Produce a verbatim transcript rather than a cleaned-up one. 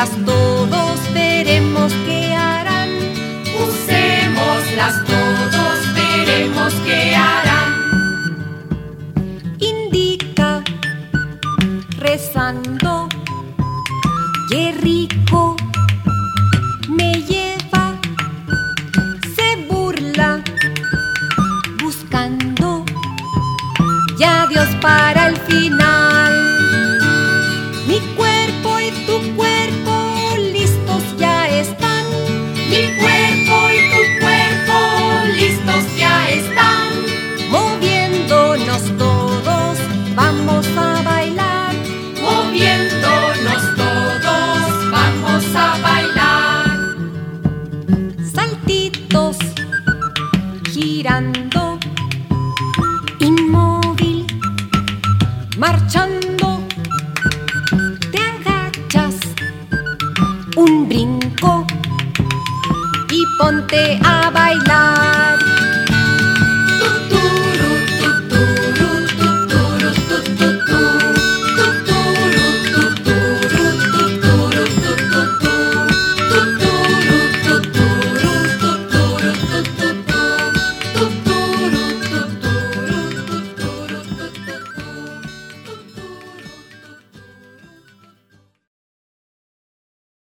Usémoslas todos, veremos qué harán. Usémoslas todos, veremos qué harán. Indica, rezando, qué rico me lleva. Se burla, buscando ya Dios para el final. Mi cuerpo y tu cuerpo listos ya están. Mi cuerpo y tu cuerpo listos ya están. Moviéndonos todos, vamos a bailar. Moviéndonos todos, vamos a bailar. Saltitos, girando, inmóvil, marchando. Te agachas, un brinco y ponte a bailar.